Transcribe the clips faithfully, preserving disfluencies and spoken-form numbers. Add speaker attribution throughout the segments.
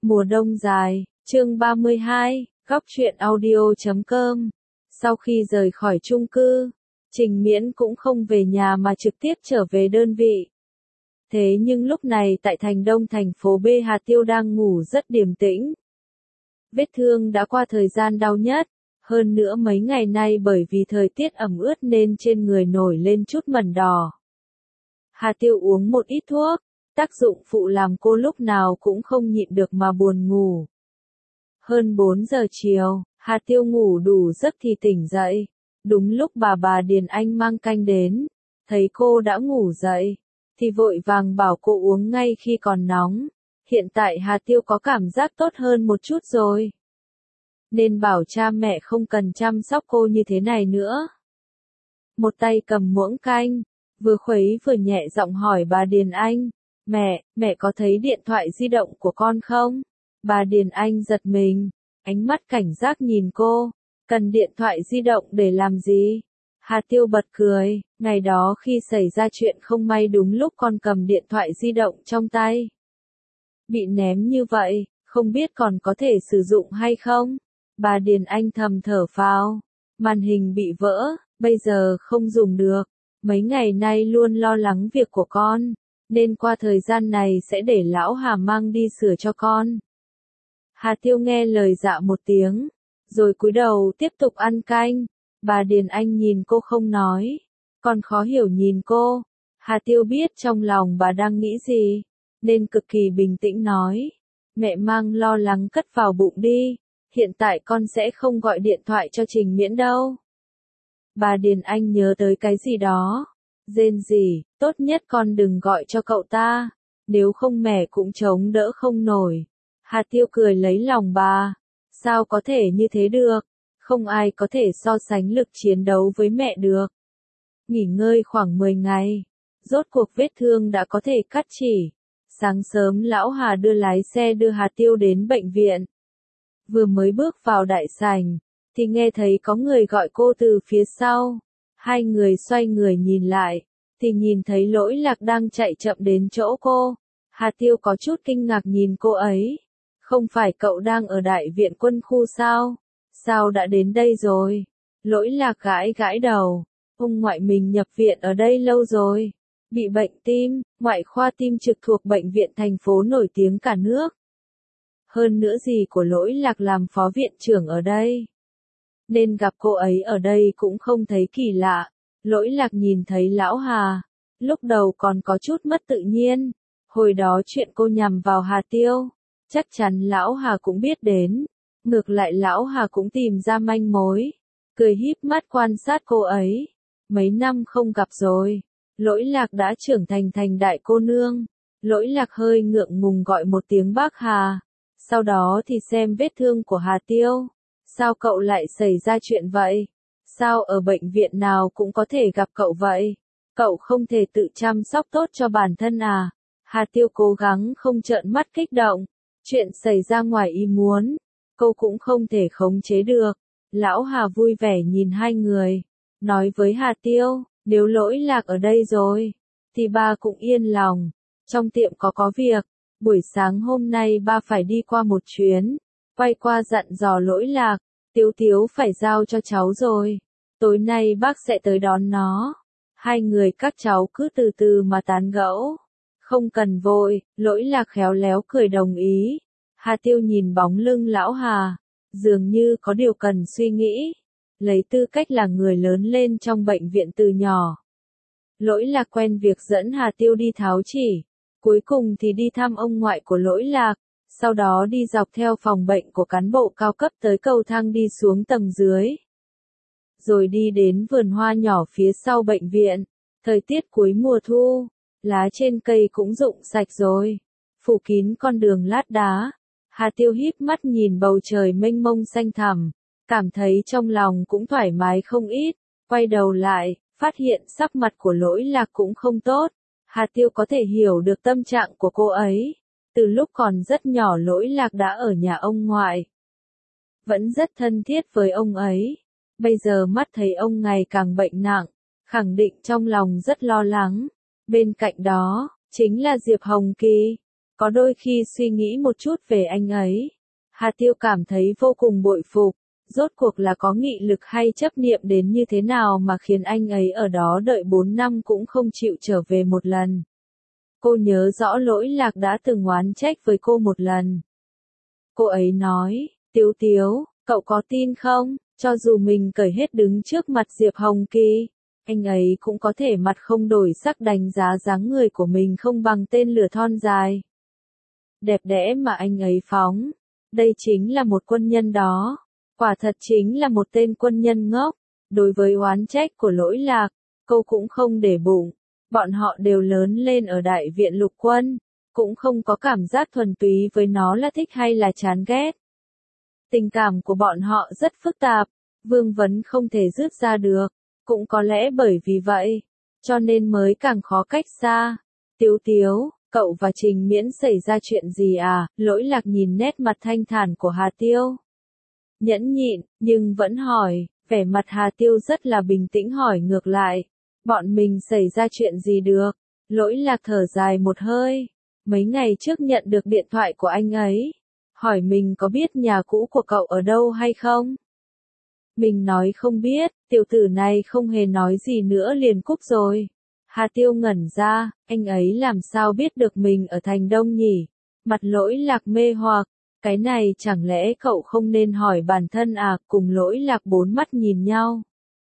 Speaker 1: Mùa đông dài, chương ba mươi hai, góc truyện audio chấm com. Sau khi rời khỏi chung cư, Trình Miễn cũng không về nhà mà trực tiếp trở về đơn vị. Thế nhưng lúc này tại thành Đông thành phố B, Hà Tiêu đang ngủ rất điềm tĩnh. Vết thương đã qua thời gian đau nhất, hơn nữa mấy ngày nay bởi vì thời tiết ẩm ướt nên trên người nổi lên chút mẩn đỏ. Hà Tiêu uống một ít thuốc, tác dụng phụ làm cô lúc nào cũng không nhịn được mà buồn ngủ. Hơn bốn giờ chiều, Hà Tiêu ngủ đủ giấc thì tỉnh dậy. Đúng lúc bà bà Điền Anh mang canh đến, thấy cô đã ngủ dậy, thì vội vàng bảo cô uống ngay khi còn nóng. Hiện tại Hà Tiêu có cảm giác tốt hơn một chút rồi, nên bảo cha mẹ không cần chăm sóc cô như thế này nữa. Một tay cầm muỗng canh, vừa khuấy vừa nhẹ giọng hỏi bà Điền Anh, mẹ, mẹ có thấy điện thoại di động của con không? Bà Điền Anh giật mình, ánh mắt cảnh giác nhìn cô, cần điện thoại di động để làm gì? Hà Tiêu bật cười, ngày đó khi xảy ra chuyện không may đúng lúc con cầm điện thoại di động trong tay. Bị ném như vậy, không biết còn có thể sử dụng hay không? Bà Điền Anh thầm thở phào, màn hình bị vỡ, bây giờ không dùng được. Mấy ngày nay luôn lo lắng việc của con, nên qua thời gian này sẽ để lão Hà mang đi sửa cho con. Hà Tiêu nghe lời dạ một tiếng, rồi cúi đầu tiếp tục ăn canh. Bà Điền Anh nhìn cô không nói, còn khó hiểu nhìn cô. Hà Tiêu biết trong lòng bà đang nghĩ gì, nên cực kỳ bình tĩnh nói, mẹ mang lo lắng cất vào bụng đi, hiện tại con sẽ không gọi điện thoại cho Trình Miễn đâu. Bà Điền Anh nhớ tới cái gì đó, rên rỉ, tốt nhất con đừng gọi cho cậu ta, nếu không mẹ cũng chống đỡ không nổi. Hà Tiêu cười lấy lòng bà, sao có thể như thế được, không ai có thể so sánh lực chiến đấu với mẹ được. Nghỉ ngơi khoảng mười ngày, rốt cuộc vết thương đã có thể cắt chỉ. Sáng sớm lão Hà đưa lái xe đưa Hà Tiêu đến bệnh viện. Vừa mới bước vào đại sảnh, thì nghe thấy có người gọi cô từ phía sau. Hai người xoay người nhìn lại, thì nhìn thấy Lỗi Lạc đang chạy chậm đến chỗ cô. Hà Tiêu có chút kinh ngạc nhìn cô ấy. Không phải cậu đang ở đại viện quân khu sao? Sao đã đến đây rồi? Lỗi Lạc gãi gãi đầu. Ông ngoại mình nhập viện ở đây lâu rồi. Bị bệnh tim, ngoại khoa tim trực thuộc bệnh viện thành phố nổi tiếng cả nước. Hơn nữa gì của Lỗi Lạc làm phó viện trưởng ở đây, nên gặp cô ấy ở đây cũng không thấy kỳ lạ. Lỗi Lạc nhìn thấy lão Hà, lúc đầu còn có chút mất tự nhiên. Hồi đó chuyện cô nhằm vào Hà Tiêu, chắc chắn lão Hà cũng biết đến. Ngược lại lão Hà cũng tìm ra manh mối, cười híp mắt quan sát cô ấy. Mấy năm không gặp rồi, Lỗi Lạc đã trưởng thành thành đại cô nương. Lỗi Lạc hơi ngượng ngùng gọi một tiếng bác Hà, sau đó thì xem vết thương của Hà Tiêu. Sao cậu lại xảy ra chuyện vậy? Sao ở bệnh viện nào cũng có thể gặp cậu vậy? Cậu không thể tự chăm sóc tốt cho bản thân à? Hà Tiêu cố gắng không trợn mắt kích động. Chuyện xảy ra ngoài ý muốn, cô cũng không thể khống chế được. Lão Hà vui vẻ nhìn hai người, nói với Hà Tiêu, nếu Lỗi Lạc ở đây rồi, thì ba cũng yên lòng. Trong tiệm có có việc, buổi sáng hôm nay ba phải đi qua một chuyến. Quay qua dặn dò Lỗi Lạc, Tiếu Tiếu phải giao cho cháu rồi. Tối nay bác sẽ tới đón nó. Hai người các cháu cứ từ từ mà tán gẫu. Không cần vội, Lỗi Lạc khéo léo cười đồng ý. Hà Tiêu nhìn bóng lưng lão Hà, dường như có điều cần suy nghĩ. Lấy tư cách là người lớn lên trong bệnh viện từ nhỏ, Lỗi Lạc quen việc dẫn Hà Tiêu đi tháo chỉ. Cuối cùng thì đi thăm ông ngoại của Lỗi Lạc. Sau đó đi dọc theo phòng bệnh của cán bộ cao cấp tới cầu thang đi xuống tầng dưới. Rồi đi đến vườn hoa nhỏ phía sau bệnh viện. Thời tiết cuối mùa thu, lá trên cây cũng rụng sạch rồi, phủ kín con đường lát đá. Hà Tiêu híp mắt nhìn bầu trời mênh mông xanh thẳm, cảm thấy trong lòng cũng thoải mái không ít. Quay đầu lại, phát hiện sắc mặt của Lỗi Lạc cũng không tốt. Hà Tiêu có thể hiểu được tâm trạng của cô ấy. Từ lúc còn rất nhỏ Lỗi Lạc đã ở nhà ông ngoại, vẫn rất thân thiết với ông ấy. Bây giờ mắt thấy ông ngày càng bệnh nặng, khẳng định trong lòng rất lo lắng. Bên cạnh đó, chính là Diệp Hồng Kỳ. Có đôi khi suy nghĩ một chút về anh ấy, Hà Tiêu cảm thấy vô cùng bội phục, rốt cuộc là có nghị lực hay chấp niệm đến như thế nào mà khiến anh ấy ở đó đợi bốn năm cũng không chịu trở về một lần. Cô nhớ rõ Lỗi Lạc đã từng oán trách với cô một lần. Cô ấy nói, Tiếu Tiếu, cậu có tin không, cho dù mình cởi hết đứng trước mặt Diệp Hồng Kỳ, anh ấy cũng có thể mặt không đổi sắc đánh giá dáng người của mình không bằng tên lửa thon dài. Đẹp đẽ mà anh ấy phóng, đây chính là một quân nhân đó, quả thật chính là một tên quân nhân ngốc. Đối với oán trách của Lỗi Lạc, cô cũng không để bụng, bọn họ đều lớn lên ở đại viện lục quân, cũng không có cảm giác thuần túy với nó là thích hay là chán ghét. Tình cảm của bọn họ rất phức tạp, vương vấn không thể dứt ra được, cũng có lẽ bởi vì vậy, cho nên mới càng khó cách xa. Tiếu Tiếu, cậu và Trình Miễn xảy ra chuyện gì à? Lỗi Lạc nhìn nét mặt thanh thản của Hà Tiêu. Nhẫn nhịn, nhưng vẫn hỏi, vẻ mặt Hà Tiêu rất là bình tĩnh hỏi ngược lại. Bọn mình xảy ra chuyện gì được? Lỗi Lạc thở dài một hơi. Mấy ngày trước nhận được điện thoại của anh ấy. Hỏi mình có biết nhà cũ của cậu ở đâu hay không? Mình nói không biết, tiểu tử này không hề nói gì nữa liền cúp rồi. Hà Tiêu ngẩn ra, anh ấy làm sao biết được mình ở thành Đông nhỉ? Mặt Lỗi Lạc mê hoặc, cái này chẳng lẽ cậu không nên hỏi bản thân à? Cùng Lỗi Lạc bốn mắt nhìn nhau.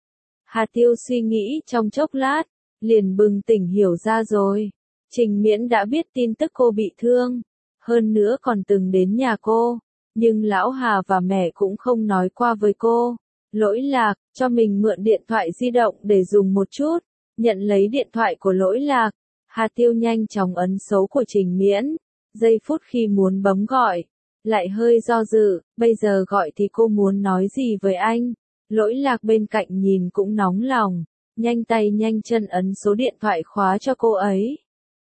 Speaker 1: Hà Tiêu suy nghĩ trong chốc lát, liền bừng tỉnh hiểu ra rồi. Trình Miễn đã biết tin tức cô bị thương, hơn nữa còn từng đến nhà cô, nhưng lão Hà và mẹ cũng không nói qua với cô. Lỗi Lạc, cho mình mượn điện thoại di động để dùng một chút, nhận lấy điện thoại của Lỗi Lạc. Hà Tiêu nhanh chóng ấn số của Trình Miễn, giây phút khi muốn bấm gọi, lại hơi do dự, bây giờ gọi thì cô muốn nói gì với anh. Lỗi Lạc bên cạnh nhìn cũng nóng lòng, nhanh tay nhanh chân ấn số điện thoại khóa cho cô ấy.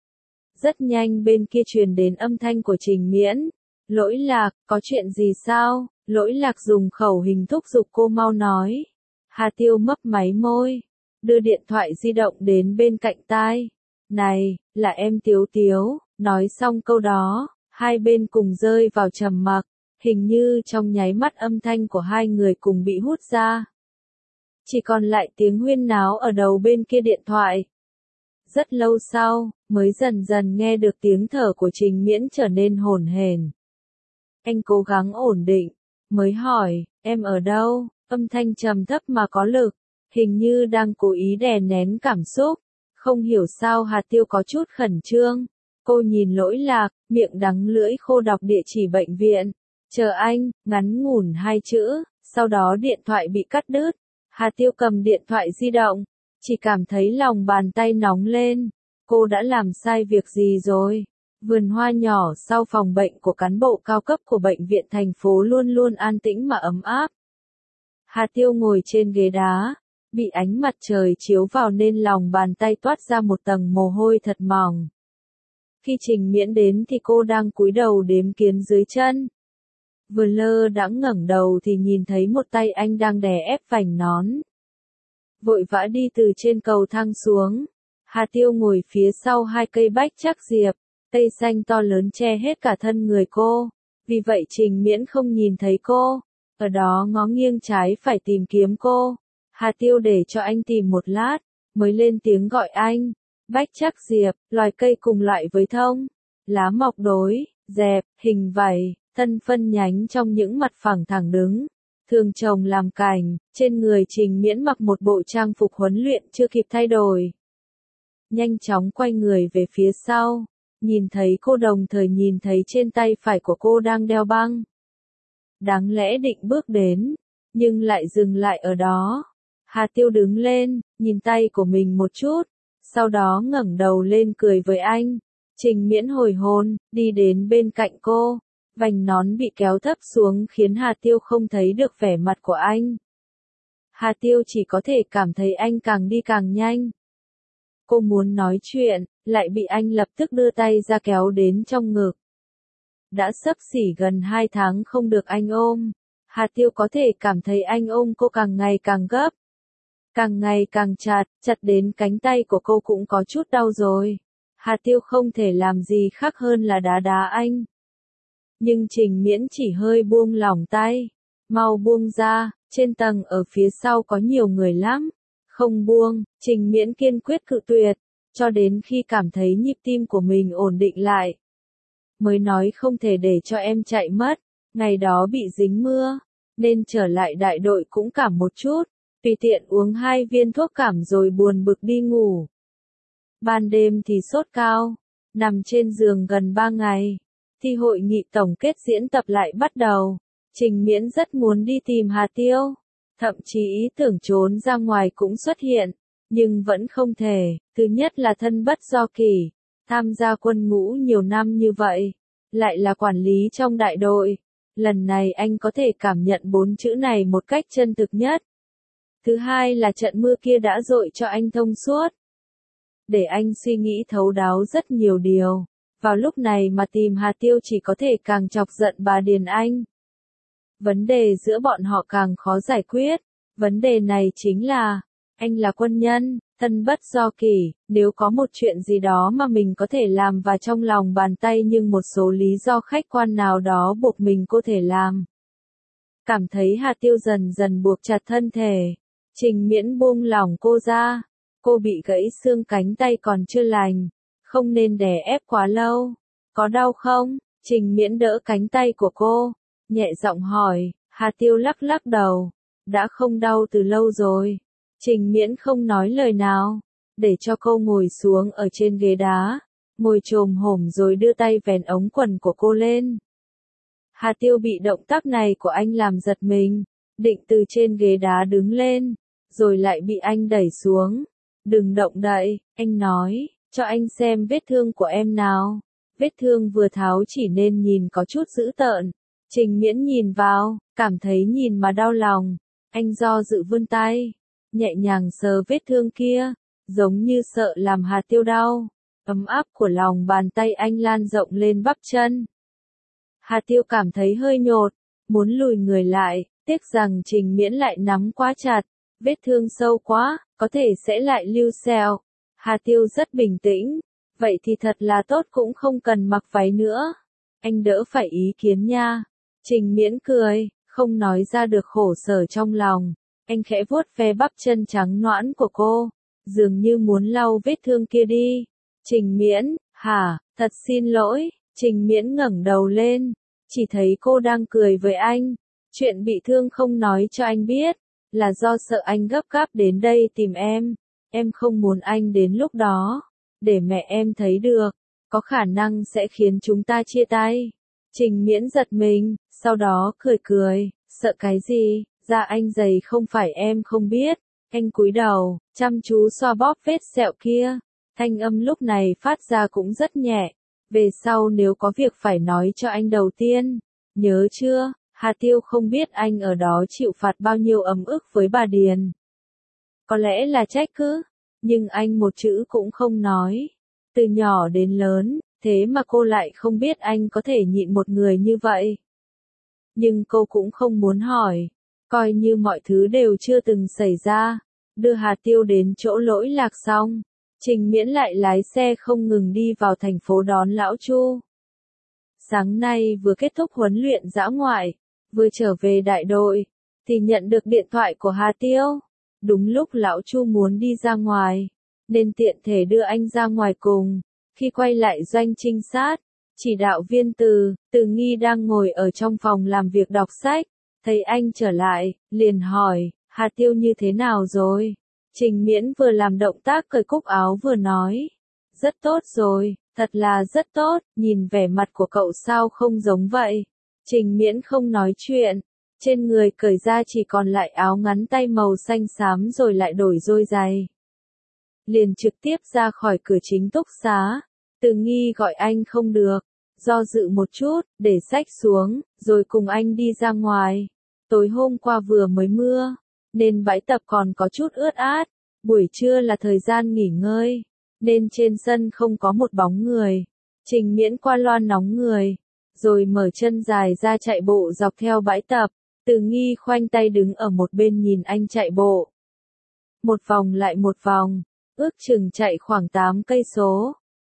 Speaker 1: Rất nhanh bên kia truyền đến âm thanh của Trình Miễn. Lỗi Lạc, có chuyện gì sao? Lỗi Lạc dùng khẩu hình thúc giục cô mau nói. Hà Tiêu mấp máy môi, đưa điện thoại di động đến bên cạnh tai. Này, là em Tiếu Tiếu. Nói xong câu đó, hai bên cùng rơi vào trầm mặc, hình như trong nháy mắt âm thanh của hai người cùng bị hút ra. Chỉ còn lại tiếng huyên náo ở đầu bên kia điện thoại. Rất lâu sau, mới dần dần nghe được tiếng thở của Trình Miễn trở nên hổn hển. Anh cố gắng ổn định, mới hỏi, em ở đâu? Âm thanh trầm thấp mà có lực, hình như đang cố ý đè nén cảm xúc. Không hiểu sao Hà Tiêu có chút khẩn trương. Cô nhìn Lỗi Lạc, miệng đắng lưỡi khô đọc địa chỉ bệnh viện. Chờ anh, ngắn ngủn hai chữ, sau đó điện thoại bị cắt đứt. Hà Tiêu cầm điện thoại di động, chỉ cảm thấy lòng bàn tay nóng lên. Cô đã làm sai việc gì rồi? Vườn hoa nhỏ sau phòng bệnh của cán bộ cao cấp của bệnh viện thành phố luôn luôn an tĩnh mà ấm áp. Hà Tiêu ngồi trên ghế đá, bị ánh mặt trời chiếu vào nên lòng bàn tay toát ra một tầng mồ hôi thật mỏng. Khi Trình Miễn đến thì cô đang cúi đầu đếm kiến dưới chân. Vừa lơ đãng ngẩng đầu thì nhìn thấy một tay anh đang đè ép vành nón. Vội vã đi từ trên cầu thang xuống. Hà Tiêu ngồi phía sau hai cây bách trắc diệp, cây xanh to lớn che hết cả thân người cô. Vì vậy Trình Miễn không nhìn thấy cô, ở đó ngó nghiêng trái phải tìm kiếm cô. Hà Tiêu để cho anh tìm một lát, mới lên tiếng gọi anh. Bách trắc diệp, loài cây cùng loại với thông, lá mọc đối, dẹp, hình vảy, thân phân nhánh trong những mặt phẳng thẳng đứng, thường trồng làm cành. Trên người Trình Miễn mặc một bộ trang phục huấn luyện chưa kịp thay đổi. Nhanh chóng quay người về phía sau, nhìn thấy cô đồng thời nhìn thấy trên tay phải của cô đang đeo băng. Đáng lẽ định bước đến, nhưng lại dừng lại ở đó. Hà Tiêu đứng lên, nhìn tay của mình một chút, sau đó ngẩng đầu lên cười với anh. Trình Miễn hồi hồn, đi đến bên cạnh cô, vành nón bị kéo thấp xuống khiến Hà Tiêu không thấy được vẻ mặt của anh. Hà Tiêu chỉ có thể cảm thấy anh càng đi càng nhanh. Cô muốn nói chuyện, lại bị anh lập tức đưa tay ra kéo đến trong ngực. Đã xấp xỉ gần hai tháng không được anh ôm, Hà Tiêu có thể cảm thấy anh ôm cô càng ngày càng gấp. Càng ngày càng chặt, chặt đến cánh tay của cô cũng có chút đau rồi. Hà Tiêu không thể làm gì khác hơn là đá đá anh. Nhưng Trình Miễn chỉ hơi buông lỏng tay. Mau buông ra, trên tầng ở phía sau có nhiều người lắm. Không buông, Trình Miễn kiên quyết cự tuyệt, cho đến khi cảm thấy nhịp tim của mình ổn định lại. Mới nói không thể để cho em chạy mất, ngày đó bị dính mưa, nên trở lại đại đội cũng cảm một chút, tùy tiện uống hai viên thuốc cảm rồi buồn bực đi ngủ. Ban đêm thì sốt cao, nằm trên giường gần ba ngày, thì hội nghị tổng kết diễn tập lại bắt đầu. Trình Miễn rất muốn đi tìm Hà Tiêu, thậm chí ý tưởng trốn ra ngoài cũng xuất hiện, nhưng vẫn không thể. Thứ nhất là thân bất do kỷ, tham gia quân ngũ nhiều năm như vậy, lại là quản lý trong đại đội. Lần này anh có thể cảm nhận bốn chữ này một cách chân thực nhất. Thứ hai là trận mưa kia đã dội cho anh thông suốt, để anh suy nghĩ thấu đáo rất nhiều điều. Vào lúc này mà tìm Hà Tiêu chỉ có thể càng chọc giận bà Điền Anh. Vấn đề giữa bọn họ càng khó giải quyết. Vấn đề này chính là, anh là quân nhân, thân bất do kỷ, nếu có một chuyện gì đó mà mình có thể làm và trong lòng bàn tay nhưng một số lý do khách quan nào đó buộc mình có thể làm. Cảm thấy Hà Tiêu dần dần buộc chặt thân thể. Trình Miễn buông lỏng cô ra. Cô bị gãy xương cánh tay còn chưa lành, không nên đè ép quá lâu. Có đau không? Trình Miễn đỡ cánh tay của cô, nhẹ giọng hỏi. Hà Tiêu lắc lắc đầu. Đã không đau từ lâu rồi. Trình Miễn không nói lời nào, để cho cô ngồi xuống ở trên ghế đá, ngồi chồm hổm rồi đưa tay vén ống quần của cô lên. Hà Tiêu bị động tác này của anh làm giật mình, định từ trên ghế đá đứng lên, rồi lại bị anh đẩy xuống. Đừng động đậy, anh nói, cho anh xem vết thương của em nào. Vết thương vừa tháo chỉ nên nhìn có chút dữ tợn. Trình Miễn nhìn vào, cảm thấy nhìn mà đau lòng. Anh do dự vươn tay, nhẹ nhàng sờ vết thương kia, giống như sợ làm Hà Tiêu đau. Ấm áp của lòng bàn tay anh lan rộng lên bắp chân. Hà Tiêu cảm thấy hơi nhột, muốn lùi người lại, tiếc rằng Trình Miễn lại nắm quá chặt. Vết thương sâu quá, có thể sẽ lại lưu sẹo. Hà Tiêu rất bình tĩnh, vậy thì thật là tốt, cũng không cần mặc váy nữa. Anh đỡ phải ý kiến nha. Trình Miễn cười, không nói ra được khổ sở trong lòng. Anh khẽ vuốt ve bắp chân trắng nõn của cô, dường như muốn lau vết thương kia đi. Trình Miễn, hả, thật xin lỗi. Trình Miễn ngẩng đầu lên, chỉ thấy cô đang cười với anh. Chuyện bị thương không nói cho anh biết, là do sợ anh gấp gáp đến đây tìm em. Em không muốn anh đến lúc đó, để mẹ em thấy được, có khả năng sẽ khiến chúng ta chia tay. Trình Miễn giật mình, sau đó cười cười, sợ cái gì, da anh dày không phải em không biết. Anh cúi đầu, chăm chú xoa bóp vết sẹo kia. Thanh âm lúc này phát ra cũng rất nhẹ. Về sau nếu có việc phải nói cho anh đầu tiên. Nhớ chưa, Hà Tiêu không biết anh ở đó chịu phạt bao nhiêu ấm ức với bà Điền. Có lẽ là trách cứ, nhưng anh một chữ cũng không nói. Từ nhỏ đến lớn, thế mà cô lại không biết anh có thể nhịn một người như vậy. Nhưng cô cũng không muốn hỏi, coi như mọi thứ đều chưa từng xảy ra. Đưa Hà Tiêu đến chỗ lỗi lạc xong, Trình Miễn lại lái xe không ngừng đi vào thành phố đón Lão Chu. Sáng nay vừa kết thúc huấn luyện dã ngoại, vừa trở về đại đội, thì nhận được điện thoại của Hà Tiêu. Đúng lúc Lão Chu muốn đi ra ngoài, nên tiện thể đưa anh ra ngoài cùng. Khi quay lại doanh trinh sát, chỉ đạo viên Từ, Từ Nghi đang ngồi ở trong phòng làm việc đọc sách, thấy anh trở lại, liền hỏi, Hà Tiêu như thế nào rồi? Trình Miễn vừa làm động tác cởi cúc áo vừa nói, rất tốt rồi, thật là rất tốt, nhìn vẻ mặt của cậu sao không giống vậy. Trình Miễn không nói chuyện, trên người cởi ra chỉ còn lại áo ngắn tay màu xanh xám rồi lại đổi đôi giày. Liền trực tiếp ra khỏi cửa chính túc xá. Từ Nghi gọi anh không được, do dự một chút, để xách xuống, rồi cùng anh đi ra ngoài. Tối hôm qua vừa mới mưa, nên bãi tập còn có chút ướt át. Buổi trưa là thời gian nghỉ ngơi, nên trên sân không có một bóng người. Trình Miễn qua loa nóng người, rồi mở chân dài ra chạy bộ dọc theo bãi tập. Từ Nghi khoanh tay đứng ở một bên nhìn anh chạy bộ. Một vòng lại một vòng, ước chừng chạy khoảng tám cây số.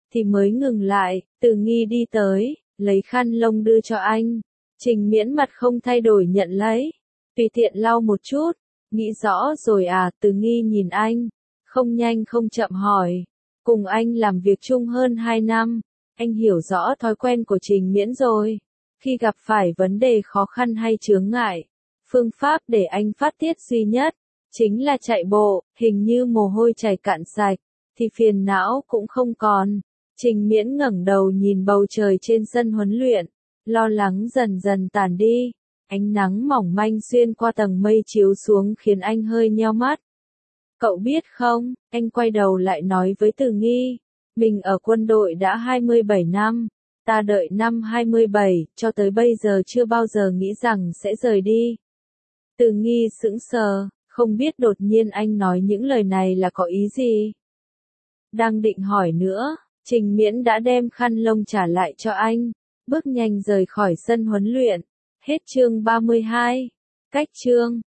Speaker 1: thì mới ngừng lại. Từ Nghi đi tới, lấy khăn lông đưa cho anh. Trình Miễn mặt không thay đổi nhận lấy, tùy tiện lau một chút. Nghĩ rõ rồi à? Từ Nghi nhìn anh, không nhanh không chậm hỏi. Cùng anh làm việc chung hơn hai năm, anh hiểu rõ thói quen của Trình Miễn rồi. Khi gặp phải vấn đề khó khăn hay chướng ngại, phương pháp để anh phát tiết duy nhất chính là chạy bộ. Hình như mồ hôi chảy cạn sạch, thì phiền não cũng không còn. Trình Miễn ngẩng đầu nhìn bầu trời trên sân huấn luyện, lo lắng dần dần tàn đi. Ánh nắng mỏng manh xuyên qua tầng mây chiếu xuống khiến anh hơi nheo mắt. Cậu biết không, anh quay đầu lại nói với Từ Nghi, mình ở quân đội đã hai mươi bảy năm, ta đợi năm hai mươi bảy, cho tới bây giờ chưa bao giờ nghĩ rằng sẽ rời đi. Từ Nghi sững sờ, không biết đột nhiên anh nói những lời này là có ý gì. Đang định hỏi nữa, Trình Miễn đã đem khăn lông trả lại cho anh, bước nhanh rời khỏi sân huấn luyện. Hết chương ba mươi hai. Cách chương